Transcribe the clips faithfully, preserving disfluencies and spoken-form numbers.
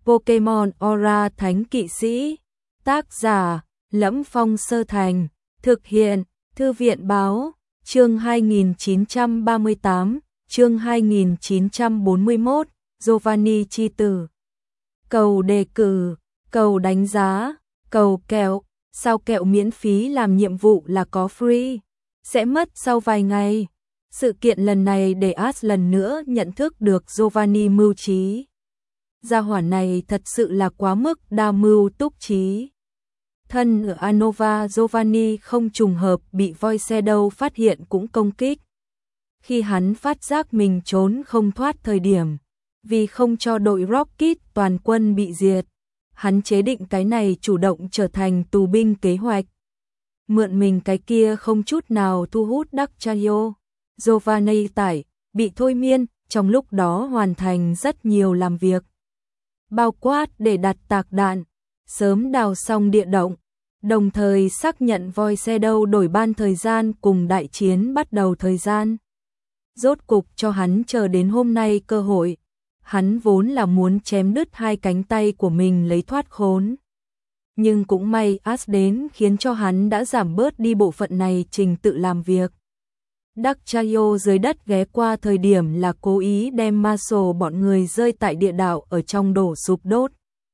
Pokemon Aura Thánh Kỵ Sĩ. Tác giả: Lẫm Phong Sơ Thành. Thực hiện: Thư viện Báo. Chương hai nghìn chín trăm ba mươi tám, chương hai nghìn chín trăm bốn mươi mốt, Giovanni chi tử. Cầu đề cử, cầu đánh giá, cầu kẹo, sao kẹo miễn phí làm nhiệm vụ là có free, sẽ mất sau vài ngày. Sự kiện lần này để Ash lần nữa nhận thức được Giovanni mưu trí. Gia hỏa này thật sự là quá mức đa mưu túc trí. Thân ở Anova, Giovanni không trùng hợp bị Voicedo phát hiện cũng công kích. Khi hắn phát giác mình trốn không thoát thời điểm, vì không cho đội Rocket toàn quân bị diệt, hắn chế định cái này chủ động trở thành tù binh kế hoạch. Mượn mình cái kia không chút nào thu hút Dacchaio. Giovanni tải, bị thôi miên, trong lúc đó hoàn thành rất nhiều làm việc. Bao quát để đặt tạc đạn, sớm đào xong địa động, đồng thời xác nhận Voicedo đổi ban thời gian cùng đại chiến bắt đầu thời gian. Rốt cục cho hắn chờ đến hôm nay cơ hội, hắn vốn là muốn chém đứt hai cánh tay của mình lấy thoát khốn. Nhưng cũng may Ash đến khiến cho hắn đã giảm bớt đi bộ phận này trình tự làm việc. Dacchaio dưới đất ghé qua thời điểm là cố ý đem Marshall bọn người rơi tại địa đạo ở trong đổ sụp đốt.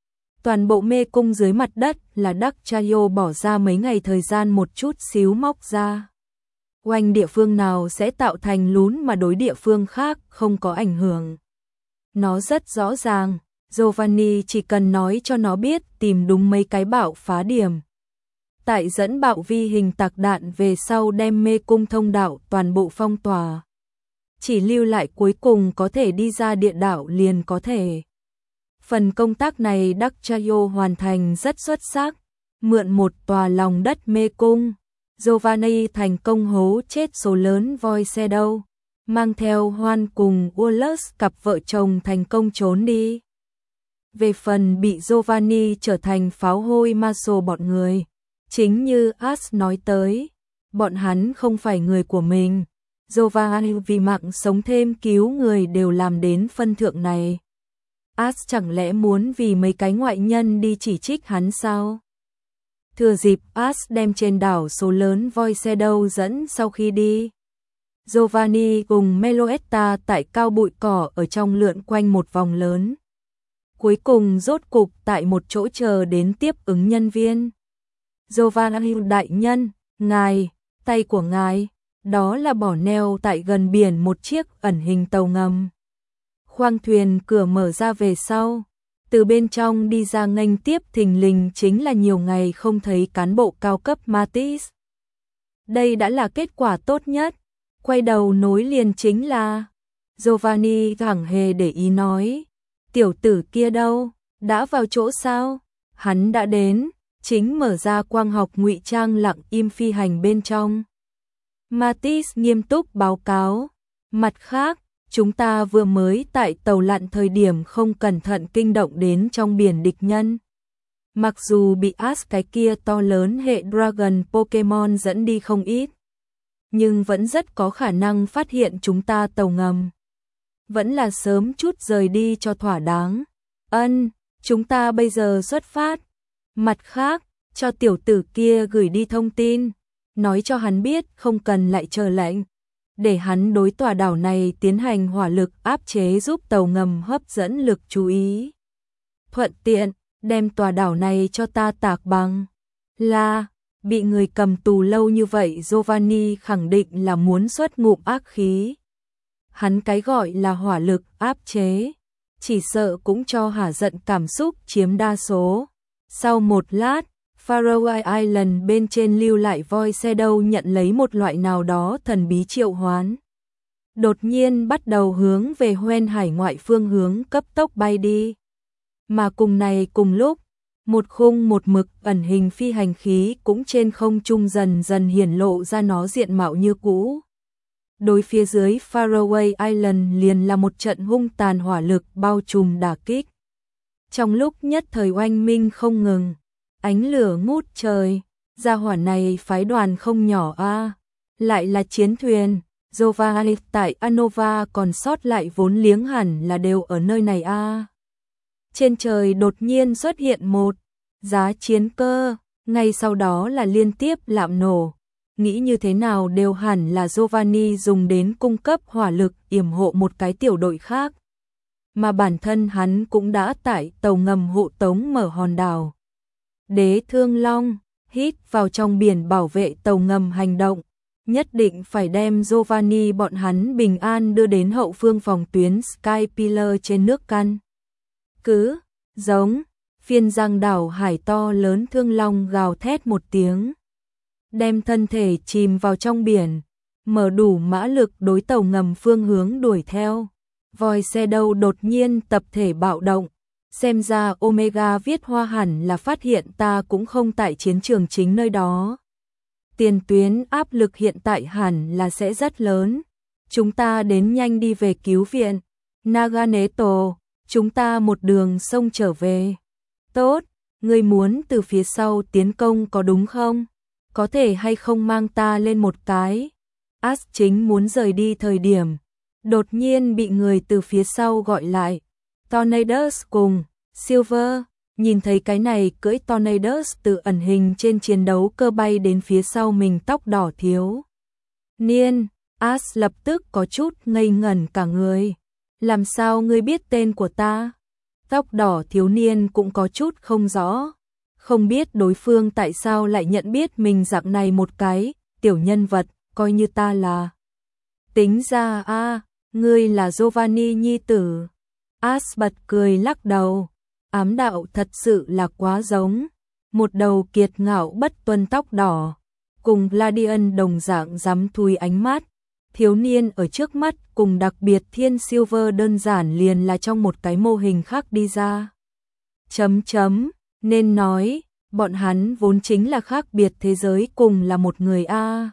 Toàn bộ mê cung dưới mặt đất là Dacchaio bỏ ra mấy ngày thời gian một chút xíu móc ra. Oanh địa phương nào sẽ tạo thành lún mà đối địa phương khác không có ảnh hưởng. Nó rất rõ ràng, Giovanni chỉ cần nói cho nó biết tìm đúng mấy cái bạo phá điểm. Tại dẫn bạo vi hình tạc đạn về sau đem mê cung thông đạo toàn bộ phong tỏa. Chỉ lưu lại cuối cùng có thể đi ra địa đạo liền có thể. Phần công tác này Dacchaio hoàn thành rất xuất sắc. Mượn một tòa lòng đất mê cung, Giovanni thành công hố chết số lớn Voicedo, mang theo Hoan cùng Wallace cặp vợ chồng thành công trốn đi. Về phần bị Giovanni trở thành pháo hôi Marshall bọn người, chính như Ash nói tới, bọn hắn không phải người của mình. Giovanni vì mạng sống thêm cứu người đều làm đến phân thượng này. Ash chẳng lẽ muốn vì mấy cái ngoại nhân đi chỉ trích hắn sao? Thừa dịp Ash đem trên đảo số lớn Voicedo dẫn sau khi đi, Giovanni cùng Meloetta tại cao bụi cỏ ở trong lượn quanh một vòng lớn. Cuối cùng rốt cục tại một chỗ chờ đến tiếp ứng nhân viên. Giovanni đại nhân, ngài, tay của ngài, đó là bỏ neo tại gần biển một chiếc ẩn hình tàu ngầm. Khoang thuyền cửa mở ra về sau, từ bên trong đi ra nghênh tiếp thình lình chính là nhiều ngày không thấy cán bộ cao cấp Mattis. Đây đã là kết quả tốt nhất, quay đầu nối liền chính là Giovanni chẳng hề để ý nói, tiểu tử kia đâu, đã vào chỗ sao? Hắn đã đến, chính mở ra quang học ngụy trang lặng im phi hành bên trong. Mattis nghiêm túc báo cáo, mặt khác, chúng ta vừa mới tại tàu lặn thời điểm không cẩn thận kinh động đến trong biển địch nhân. Mặc dù bị Ash cái kia to lớn hệ Dragon Pokemon dẫn đi không ít, nhưng vẫn rất có khả năng phát hiện chúng ta tàu ngầm. Vẫn là sớm chút rời đi cho thỏa đáng. Ân, chúng ta bây giờ xuất phát. Mặt khác, cho tiểu tử kia gửi đi thông tin, nói cho hắn biết không cần lại chờ lệnh, để hắn đối tòa đảo này tiến hành hỏa lực áp chế giúp tàu ngầm hấp dẫn lực chú ý. Thuận tiện, đem tòa đảo này cho ta tạc bằng. Là, bị người cầm tù lâu như vậy Giovanni khẳng định là muốn xuất ngụm ác khí. Hắn cái gọi là hỏa lực áp chế, chỉ sợ cũng cho hả giận cảm xúc chiếm đa số. Sau một lát, Faroe Island bên trên lưu lại Voicedo nhận lấy một loại nào đó thần bí triệu hoán. Đột nhiên bắt đầu hướng về Hoen hải ngoại phương hướng cấp tốc bay đi. Mà cùng này cùng lúc, một khung một mực ẩn hình phi hành khí cũng trên không trung dần dần hiển lộ ra nó diện mạo như cũ. Đối phía dưới Faroe Island liền là một trận hung tàn hỏa lực bao trùm đả kích. Trong lúc nhất thời oanh minh không ngừng, ánh lửa ngút trời, gia hỏa này phái đoàn không nhỏ a, à. Lại là chiến thuyền, Giovanni tại Anova còn sót lại vốn liếng hẳn là đều ở nơi này a. À. Trên trời đột nhiên xuất hiện một giá chiến cơ, ngay sau đó là liên tiếp lạm nổ. Nghĩ như thế nào đều hẳn là Giovanni dùng đến cung cấp hỏa lực yểm hộ một cái tiểu đội khác. Mà bản thân hắn cũng đã tải tàu ngầm hộ tống mở hòn đảo. Đế Thương Long hít vào trong biển bảo vệ tàu ngầm hành động, nhất định phải đem Giovanni bọn hắn bình an đưa đến hậu phương phòng tuyến Skypillar trên nước căn. Cứ giống phiên giang đảo hải to lớn Thương Long gào thét một tiếng, đem thân thể chìm vào trong biển, mở đủ mã lực đối tàu ngầm phương hướng đuổi theo. Voi xe đâu đột nhiên tập thể bạo động, xem ra Omega viết hoa hẳn là phát hiện ta cũng không tại chiến trường chính nơi đó. Tiền tuyến áp lực hiện tại hẳn là sẽ rất lớn, chúng ta đến nhanh đi về cứu viện. Naganeto, chúng ta một đường sông trở về. Tốt, ngươi muốn từ phía sau tiến công có đúng không? Có thể hay không mang ta lên một cái? As chính muốn rời đi thời điểm, đột nhiên bị người từ phía sau gọi lại. Tornadoes cùng Silver, nhìn thấy cái này cưỡi Tornadoes tự ẩn hình trên chiến đấu cơ bay đến phía sau mình tóc đỏ thiếu niên. As lập tức có chút ngây ngẩn cả người. Làm sao ngươi biết tên của ta? Tóc đỏ thiếu niên cũng có chút không rõ, không biết đối phương tại sao lại nhận biết mình dạng này một cái tiểu nhân vật, coi như ta là. Tính ra a, ngươi là Giovanni nhi tử. As bật cười lắc đầu, ám đạo thật sự là quá giống. Một đầu kiệt ngạo bất tuân tóc đỏ, cùng Gladian đồng dạng dám thui ánh mắt. Thiếu niên ở trước mắt cùng đặc biệt Thiên Silver đơn giản liền là trong một cái mô hình khác đi ra. Chấm chấm, nên nói, bọn hắn vốn chính là khác biệt thế giới cùng là một người a.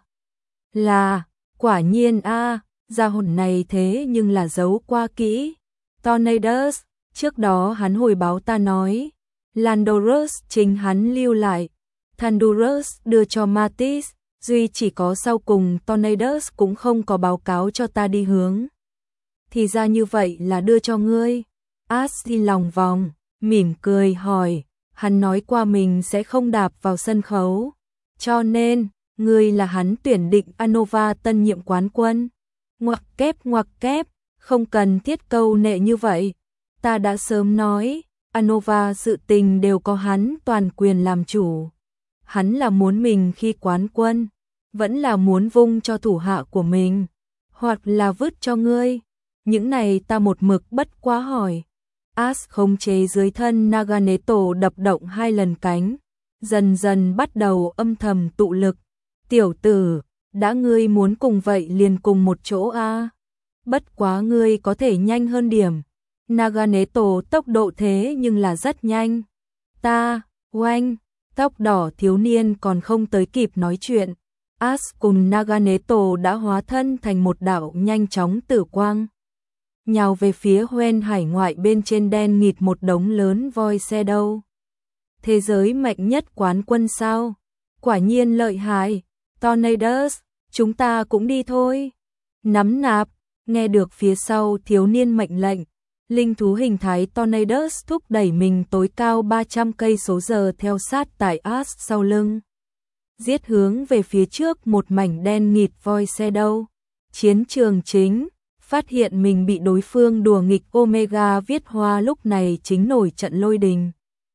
Là, quả nhiên a, gia hồn này thế nhưng là giấu qua kỹ. Tornadoes, trước đó hắn hồi báo ta nói, Landorus chính hắn lưu lại, Thundurus đưa cho Mattis, duy chỉ có sau cùng Tornadoes cũng không có báo cáo cho ta đi hướng. Thì ra như vậy là đưa cho ngươi. As đi lòng vòng, mỉm cười hỏi, hắn nói qua mình sẽ không đạp vào sân khấu. Cho nên, ngươi là hắn tuyển định Anova tân nhiệm quán quân. Ngoặc kép ngoặc kép, không cần thiết câu nệ như vậy. Ta đã sớm nói, Anova sự tình đều có hắn toàn quyền làm chủ. Hắn là muốn mình khi quán quân, vẫn là muốn vung cho thủ hạ của mình, hoặc là vứt cho ngươi. Những này ta một mực bất quá hỏi. As khống chế dưới thân Naganeto đập động hai lần cánh, dần dần bắt đầu âm thầm tụ lực. Tiểu tử, đã ngươi muốn cùng vậy liền cùng một chỗ a. Bất quá ngươi có thể nhanh hơn điểm. Naganeto tốc độ thế nhưng là rất nhanh. Ta, oanh, tóc đỏ thiếu niên còn không tới kịp nói chuyện. As cùng Naganeto đã hóa thân thành một đạo nhanh chóng tử quang, nhào về phía hoen hải ngoại bên trên đen nghịt một đống lớn voi xe đâu. Thế giới mạnh nhất quán quân sao? Quả nhiên lợi hại. Tornadoes, chúng ta cũng đi thôi. Nắm nạp, nghe được phía sau thiếu niên mệnh lệnh, linh thú hình thái Tornadoes thúc đẩy mình tối cao ba trăm cây số giờ theo sát tại As sau lưng. Giết hướng về phía trước một mảnh đen nghịt voi xe đâu. Chiến trường chính, phát hiện mình bị đối phương đùa nghịch Omega viết hoa lúc này chính nổi trận lôi đình.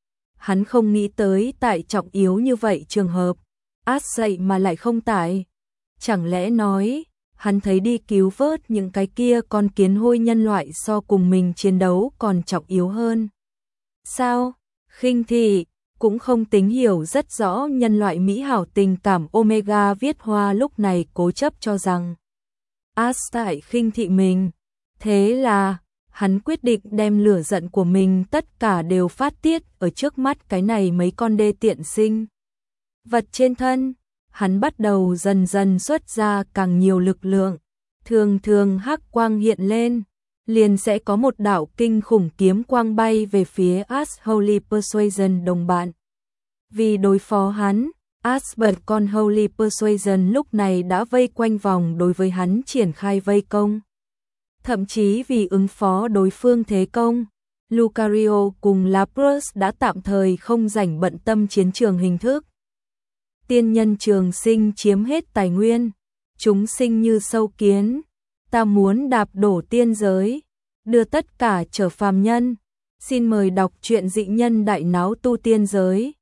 Hắn không nghĩ tới tại trọng yếu như vậy trường hợp, As dậy mà lại không tại. Chẳng lẽ nói, hắn thấy đi cứu vớt những cái kia con kiến hôi nhân loại so cùng mình chiến đấu còn trọng yếu hơn. Sao? Khinh thị, cũng không tính hiểu rất rõ nhân loại mỹ hảo tình cảm Omega viết hoa lúc này cố chấp cho rằng As tại khinh thị mình. Thế là, hắn quyết định đem lửa giận của mình tất cả đều phát tiết ở trước mắt cái này mấy con đê tiện sinh vật trên thân. Hắn bắt đầu dần dần xuất ra càng nhiều lực lượng, thường thường hắc quang hiện lên, liền sẽ có một đạo kinh khủng kiếm quang bay về phía As Holy Persuasion đồng bạn. Vì đối phó hắn, As bật con Holy Persuasion lúc này đã vây quanh vòng đối với hắn triển khai vây công. Thậm chí vì ứng phó đối phương thế công, Lucario cùng Lapras đã tạm thời không rảnh bận tâm chiến trường hình thức. Tiên nhân trường sinh chiếm hết tài nguyên, chúng sinh như sâu kiến, ta muốn đạp đổ tiên giới, đưa tất cả trở phàm nhân. Xin mời đọc truyện Dị Nhân Đại Náo Tu Tiên Giới.